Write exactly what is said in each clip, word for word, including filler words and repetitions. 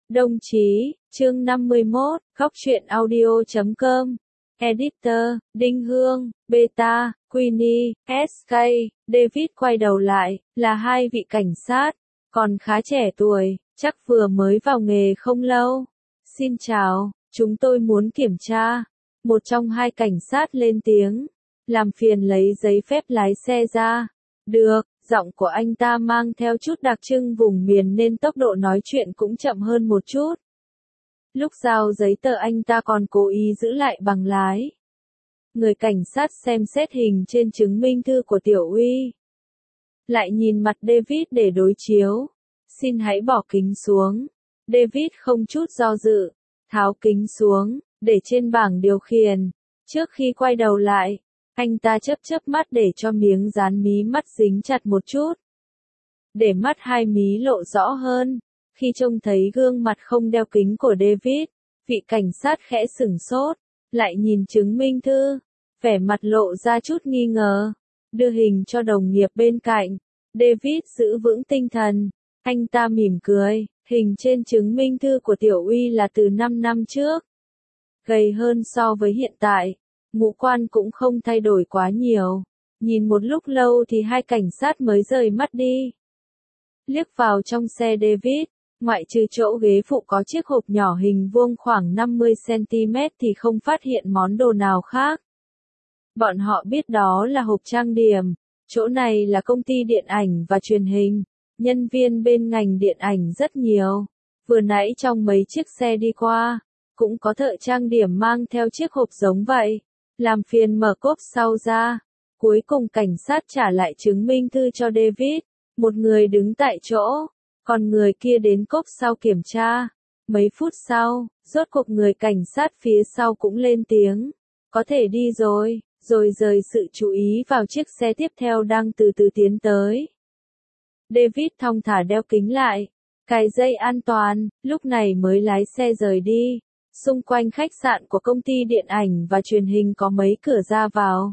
Đồng chí, chương năm mươi mốt, góc truyện audio chấm com. Editor, Đinh Hương, Beta, Queenie, ét ca. David quay đầu lại, là hai vị cảnh sát, còn khá trẻ tuổi, chắc vừa mới vào nghề không lâu. Xin chào, chúng tôi muốn kiểm tra. Một trong hai cảnh sát lên tiếng, làm phiền lấy giấy phép lái xe ra. Được, giọng của anh ta mang theo chút đặc trưng vùng miền nên tốc độ nói chuyện cũng chậm hơn một chút. Lúc giao giấy tờ anh ta còn cố ý giữ lại bằng lái. Người cảnh sát xem xét hình trên chứng minh thư của Tiểu Uy. Lại nhìn mặt David để đối chiếu. Xin hãy bỏ kính xuống. David không chút do dự, tháo kính xuống, để trên bảng điều khiển. Trước khi quay đầu lại, anh ta chớp chớp mắt để cho miếng dán mí mắt dính chặt một chút. Để mắt hai mí lộ rõ hơn. Khi trông thấy gương mặt không đeo kính của David, vị cảnh sát khẽ sửng sốt, lại nhìn chứng minh thư, vẻ mặt lộ ra chút nghi ngờ, đưa hình cho đồng nghiệp bên cạnh. David giữ vững tinh thần, anh ta mỉm cười, hình trên chứng minh thư của Tiểu Uy là từ năm năm trước. Gầy hơn so với hiện tại, ngũ quan cũng không thay đổi quá nhiều. Nhìn một lúc lâu thì hai cảnh sát mới rời mắt đi. Liếc vào trong xe David, ngoại trừ chỗ ghế phụ có chiếc hộp nhỏ hình vuông khoảng năm mươi xăng-ti-mét thì không phát hiện món đồ nào khác. Bọn họ biết đó là hộp trang điểm. Chỗ này là công ty điện ảnh và truyền hình. Nhân viên bên ngành điện ảnh rất nhiều. Vừa nãy trong mấy chiếc xe đi qua, cũng có thợ trang điểm mang theo chiếc hộp giống vậy. Làm phiền mở cốp sau ra. Cuối cùng cảnh sát trả lại chứng minh thư cho David. Một người đứng tại chỗ, còn người kia đến cốp sau kiểm tra. Mấy phút sau, rốt cuộc người cảnh sát phía sau cũng lên tiếng. Có thể đi rồi, rồi rời sự chú ý vào chiếc xe tiếp theo đang từ từ tiến tới. David thong thả đeo kính lại, cài dây an toàn, lúc này mới lái xe rời đi. Xung quanh khách sạn của công ty điện ảnh và truyền hình có mấy cửa ra vào.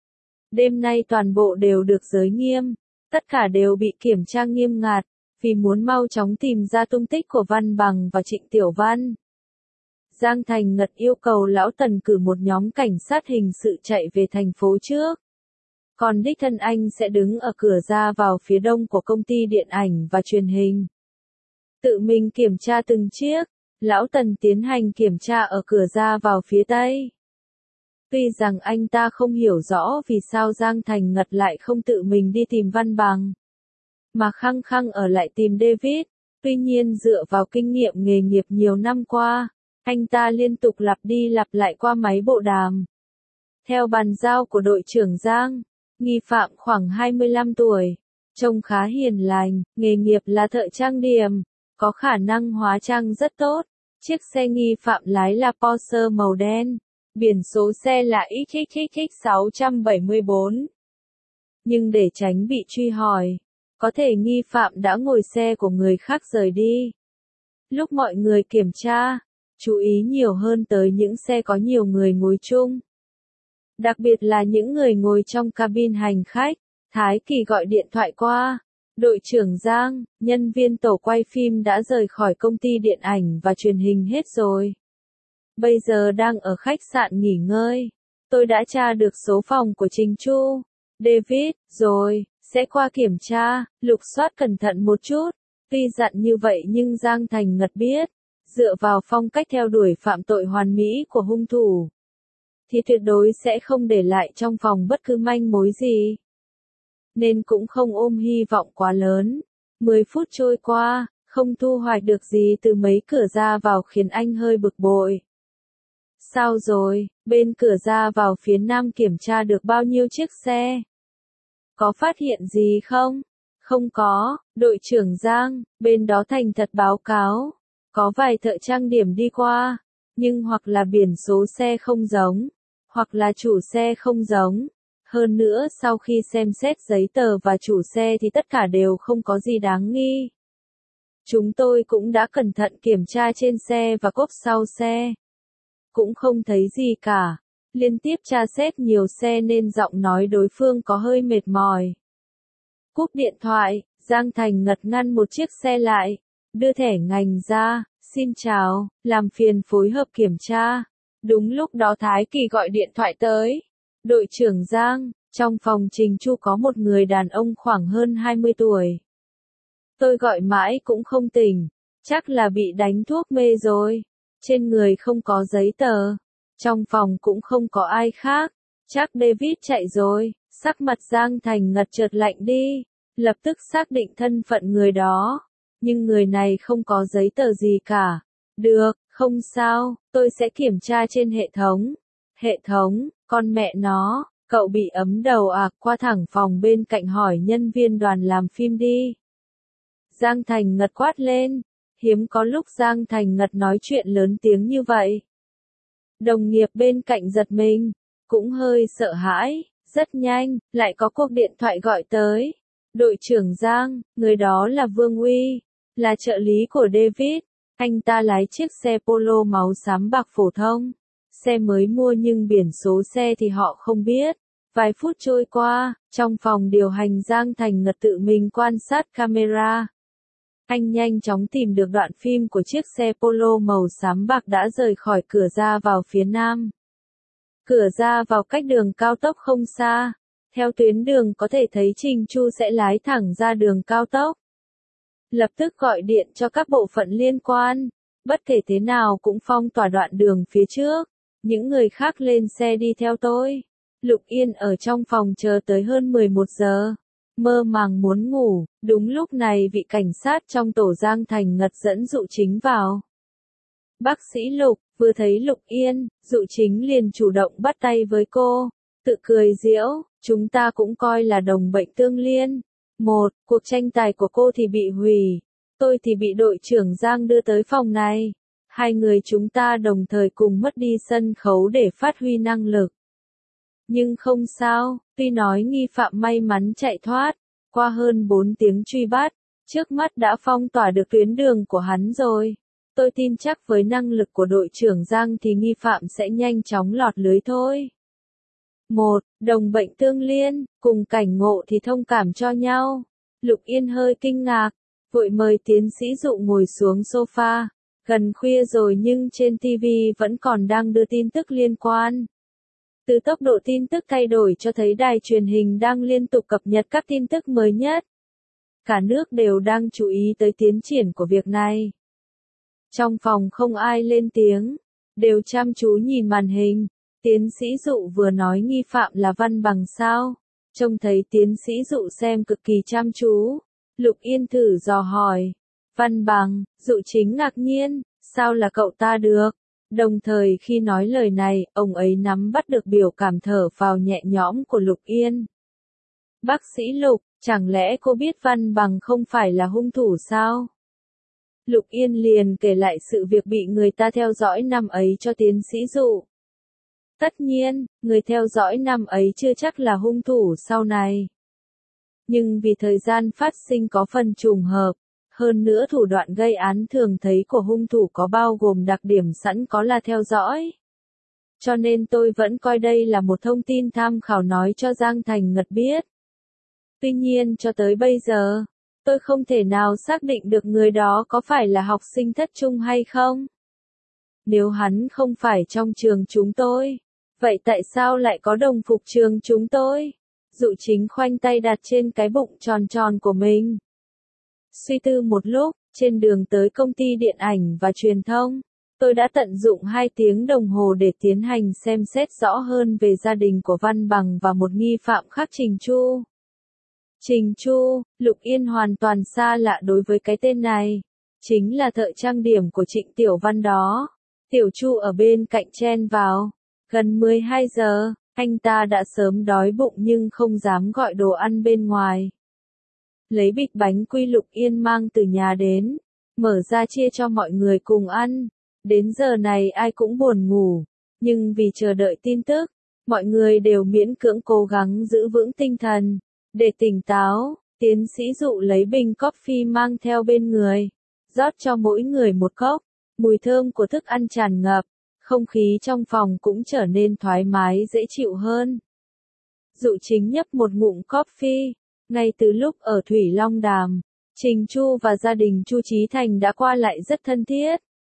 Đêm nay toàn bộ đều được giới nghiêm, tất cả đều bị kiểm tra nghiêm ngặt, vì muốn mau chóng tìm ra tung tích của Văn Bằng và Trịnh Tiểu Văn. Giang Thành Ngật yêu cầu Lão Tần cử một nhóm cảnh sát hình sự chạy về thành phố trước. Còn đích thân anh sẽ đứng ở cửa ra vào phía đông của công ty điện ảnh và truyền hình. Tự mình kiểm tra từng chiếc, Lão Tần tiến hành kiểm tra ở cửa ra vào phía tây. Tuy rằng anh ta không hiểu rõ vì sao Giang Thành Ngật lại không tự mình đi tìm Văn Bằng, mà khăng khăng ở lại tìm David. Tuy nhiên dựa vào kinh nghiệm nghề nghiệp nhiều năm qua, anh ta liên tục lặp đi lặp lại qua máy bộ đàm. Theo bàn giao của đội trưởng Giang, nghi phạm khoảng hai mươi lăm tuổi, trông khá hiền lành, nghề nghiệp là thợ trang điểm, có khả năng hóa trang rất tốt. Chiếc xe nghi phạm lái là Porsche màu đen, biển số xe là X X X sáu bảy bốn. Nhưng để tránh bị truy hỏi, có thể nghi phạm đã ngồi xe của người khác rời đi. Lúc mọi người kiểm tra, chú ý nhiều hơn tới những xe có nhiều người ngồi chung. Đặc biệt là những người ngồi trong cabin hành khách. Thái Kỳ gọi điện thoại qua. Đội trưởng Giang, nhân viên tổ quay phim đã rời khỏi công ty điện ảnh và truyền hình hết rồi. Bây giờ đang ở khách sạn nghỉ ngơi. Tôi đã tra được số phòng của Trình Chu. David, rồi, sẽ qua kiểm tra, lục soát cẩn thận một chút. Tuy dặn như vậy nhưng Giang Thành Ngật biết, dựa vào phong cách theo đuổi phạm tội hoàn mỹ của hung thủ, thì tuyệt đối sẽ không để lại trong phòng bất cứ manh mối gì. Nên cũng không ôm hy vọng quá lớn. Mười phút trôi qua, không thu hoạch được gì từ mấy cửa ra vào khiến anh hơi bực bội. Sao rồi, bên cửa ra vào phía nam kiểm tra được bao nhiêu chiếc xe? Có phát hiện gì không? Không có, đội trưởng Giang, bên đó thành thật báo cáo. Có vài thợ trang điểm đi qua, nhưng hoặc là biển số xe không giống, hoặc là chủ xe không giống. Hơn nữa sau khi xem xét giấy tờ và chủ xe thì tất cả đều không có gì đáng nghi. Chúng tôi cũng đã cẩn thận kiểm tra trên xe và cốp sau xe. Cũng không thấy gì cả. Liên tiếp tra xét nhiều xe nên giọng nói đối phương có hơi mệt mỏi. Cúp điện thoại, Giang Thành Ngật ngăn một chiếc xe lại, đưa thẻ ngành ra, Xin chào, làm phiền phối hợp kiểm tra. Đúng lúc đó Thái Kỳ gọi điện thoại tới. Đội trưởng Giang, trong phòng Trình Chu có một người đàn ông khoảng hơn hai mươi tuổi. Tôi gọi mãi cũng không tỉnh, chắc là bị đánh thuốc mê rồi. Trên người không có giấy tờ, trong phòng cũng không có ai khác, chắc David chạy rồi. Sắc mặt Giang Thành Ngật chợt lạnh đi, lập tức xác định thân phận người đó. Nhưng người này không có giấy tờ gì cả. Được, không sao, tôi sẽ kiểm tra trên hệ thống. Hệ thống, con mẹ nó, cậu bị ấm đầu à, qua thẳng phòng bên cạnh hỏi nhân viên đoàn làm phim đi. Giang Thành Ngật quát lên, hiếm có lúc Giang Thành Ngật nói chuyện lớn tiếng như vậy. Đồng nghiệp bên cạnh giật mình, cũng hơi sợ hãi, rất nhanh, lại có cuộc điện thoại gọi tới. Đội trưởng Giang, người đó là Vương Uy, là trợ lý của David, anh ta lái chiếc xe Polo màu xám bạc phổ thông. Xe mới mua nhưng biển số xe thì họ không biết. Vài phút trôi qua, trong phòng điều hành Giang Thành Ngật tự mình quan sát camera. Anh nhanh chóng tìm được đoạn phim của chiếc xe Polo màu xám bạc đã rời khỏi cửa ra vào phía nam. Cửa ra vào cách đường cao tốc không xa. Theo tuyến đường có thể thấy Trình Chu sẽ lái thẳng ra đường cao tốc. Lập tức gọi điện cho các bộ phận liên quan. Bất kể thế nào cũng phong tỏa đoạn đường phía trước. Những người khác lên xe đi theo tôi. Lục Yên ở trong phòng chờ tới hơn mười một giờ. Mơ màng muốn ngủ, đúng lúc này vị cảnh sát trong tổ Giang Thành Ngật dẫn Dụ Chính vào. Bác sĩ Lục, vừa thấy Lục Yên, Dụ Chính liền chủ động bắt tay với cô, tự cười giễu, chúng ta cũng coi là đồng bệnh tương liên. Một, cuộc tranh tài của cô thì bị hủy, tôi thì bị đội trưởng Giang đưa tới phòng này. Hai người chúng ta đồng thời cùng mất đi sân khấu để phát huy năng lực. Nhưng không sao, tuy nói nghi phạm may mắn chạy thoát, qua hơn bốn tiếng truy bắt, trước mắt đã phong tỏa được tuyến đường của hắn rồi. Tôi tin chắc với năng lực của đội trưởng Giang thì nghi phạm sẽ nhanh chóng lọt lưới thôi. Một, đồng bệnh tương liên, cùng cảnh ngộ thì thông cảm cho nhau. Lục Yên hơi kinh ngạc, vội mời tiến sĩ Dụ ngồi xuống sofa. Gần khuya rồi nhưng trên ti vi vẫn còn đang đưa tin tức liên quan. Từ tốc độ tin tức thay đổi cho thấy đài truyền hình đang liên tục cập nhật các tin tức mới nhất. Cả nước đều đang chú ý tới tiến triển của việc này. Trong phòng không ai lên tiếng, đều chăm chú nhìn màn hình. Tiến sĩ Dụ vừa nói nghi phạm là Văn Bằng sao? Trông thấy tiến sĩ Dụ xem cực kỳ chăm chú. Lục Yên thử dò hỏi. Văn Bằng, Dụ Chính ngạc nhiên, sao là cậu ta được? Đồng thời khi nói lời này, ông ấy nắm bắt được biểu cảm thở phào nhẹ nhõm của Lục Yên. Bác sĩ Lục, chẳng lẽ cô biết Văn Bằng không phải là hung thủ sao? Lục Yên liền kể lại sự việc bị người ta theo dõi năm ấy cho tiến sĩ Dụ. Tất nhiên, người theo dõi năm ấy chưa chắc là hung thủ sau này. Nhưng vì thời gian phát sinh có phần trùng hợp, hơn nữa thủ đoạn gây án thường thấy của hung thủ có bao gồm đặc điểm sẵn có là theo dõi. Cho nên tôi vẫn coi đây là một thông tin tham khảo nói cho Giang Thành Ngật biết. Tuy nhiên cho tới bây giờ, tôi không thể nào xác định được người đó có phải là học sinh thất trung hay không. Nếu hắn không phải trong trường chúng tôi, vậy tại sao lại có đồng phục trường chúng tôi? Dụ Chính khoanh tay đặt trên cái bụng tròn tròn của mình. Suy tư một lúc, trên đường tới công ty điện ảnh và truyền thông, tôi đã tận dụng hai tiếng đồng hồ để tiến hành xem xét rõ hơn về gia đình của Văn Bằng và một nghi phạm khác Trình Chu. Trình Chu, Lục Yên hoàn toàn xa lạ đối với cái tên này. Chính là thợ trang điểm của Trịnh Tiểu Văn đó. Tiểu Chu ở bên cạnh chen vào. Gần mười hai giờ, anh ta đã sớm đói bụng nhưng không dám gọi đồ ăn bên ngoài. Lấy bịch bánh quy Lục Yên mang từ nhà đến, mở ra chia cho mọi người cùng ăn. Đến giờ này ai cũng buồn ngủ, nhưng vì chờ đợi tin tức, mọi người đều miễn cưỡng cố gắng giữ vững tinh thần. Để tỉnh táo, tiến sĩ Dụ lấy bình coffee mang theo bên người, rót cho mỗi người một cốc, mùi thơm của thức ăn tràn ngập, không khí trong phòng cũng trở nên thoải mái dễ chịu hơn. Dụ Chính nhấp một ngụm coffee, ngay từ lúc ở Thủy Long Đàm, Trình Chu và gia đình Chu Chí Thành đã qua lại rất thân thiết,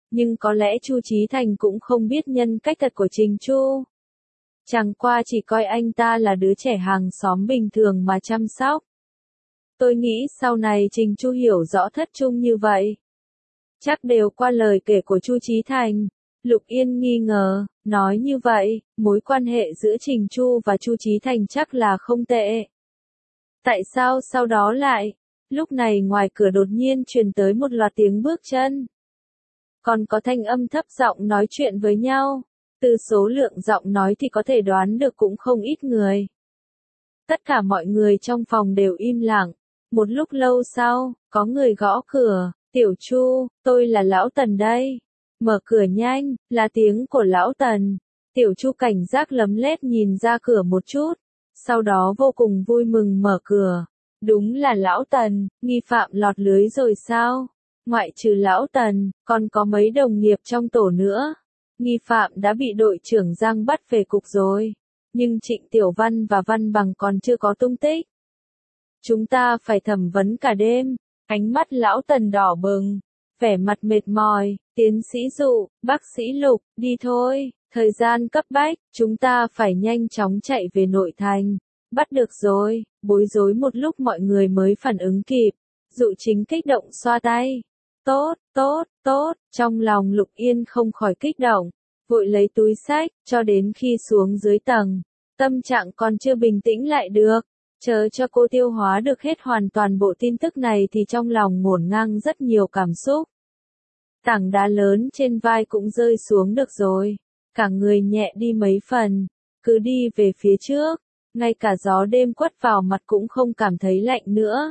nhưng có lẽ Chu Chí Thành cũng không biết nhân cách thật của Trình Chu. Chẳng qua chỉ coi anh ta là đứa trẻ hàng xóm bình thường mà chăm sóc. Tôi nghĩ sau này Trình Chu hiểu rõ thất trung như vậy. Chắc đều qua lời kể của Chu Chí Thành. Lục Yên nghi ngờ, nói như vậy, mối quan hệ giữa Trình Chu và Chu Chí Thành chắc là không tệ. Tại sao sau đó lại? Lúc này ngoài cửa đột nhiên truyền tới một loạt tiếng bước chân. Còn có thanh âm thấp giọng nói chuyện với nhau. Từ số lượng giọng nói thì có thể đoán được cũng không ít người. Tất cả mọi người trong phòng đều im lặng. Một lúc lâu sau, có người gõ cửa. Tiểu Chu, tôi là Lão Tần đây. Mở cửa nhanh, là tiếng của Lão Tần. Tiểu Chu cảnh giác lấm lét nhìn ra cửa một chút. Sau đó vô cùng vui mừng mở cửa. Đúng là Lão Tần, nghi phạm lọt lưới rồi sao? Ngoại trừ Lão Tần, còn có mấy đồng nghiệp trong tổ nữa. Nghi phạm đã bị đội trưởng Giang bắt về cục rồi. Nhưng Trịnh Tiểu Văn và Văn Bằng còn chưa có tung tích. Chúng ta phải thẩm vấn cả đêm. Ánh mắt Lão Tần đỏ bừng. Vẻ mặt mệt mỏi. Tiến sĩ Dụ, bác sĩ Lục, đi thôi. Thời gian cấp bách, chúng ta phải nhanh chóng chạy về nội thành. Bắt được rồi. Bối rối một lúc mọi người mới phản ứng kịp. Dụ chính kích động xoa tay. Tốt, tốt, tốt, trong lòng Lục Yên không khỏi kích động, vội lấy túi xách, cho đến khi xuống dưới tầng. Tâm trạng còn chưa bình tĩnh lại được, chờ cho cô tiêu hóa được hết hoàn toàn bộ tin tức này thì trong lòng ngổn ngang rất nhiều cảm xúc. Tảng đá lớn trên vai cũng rơi xuống được rồi, cả người nhẹ đi mấy phần, cứ đi về phía trước, ngay cả gió đêm quất vào mặt cũng không cảm thấy lạnh nữa.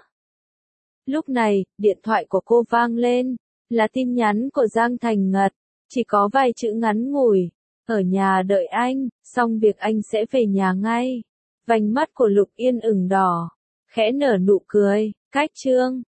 Lúc này, điện thoại của cô vang lên, là tin nhắn của Giang Thành Ngật, chỉ có vài chữ ngắn ngủi, ở nhà đợi anh, xong việc anh sẽ về nhà ngay. Vành mắt của Lục Yên ửng đỏ, khẽ nở nụ cười, cách chương.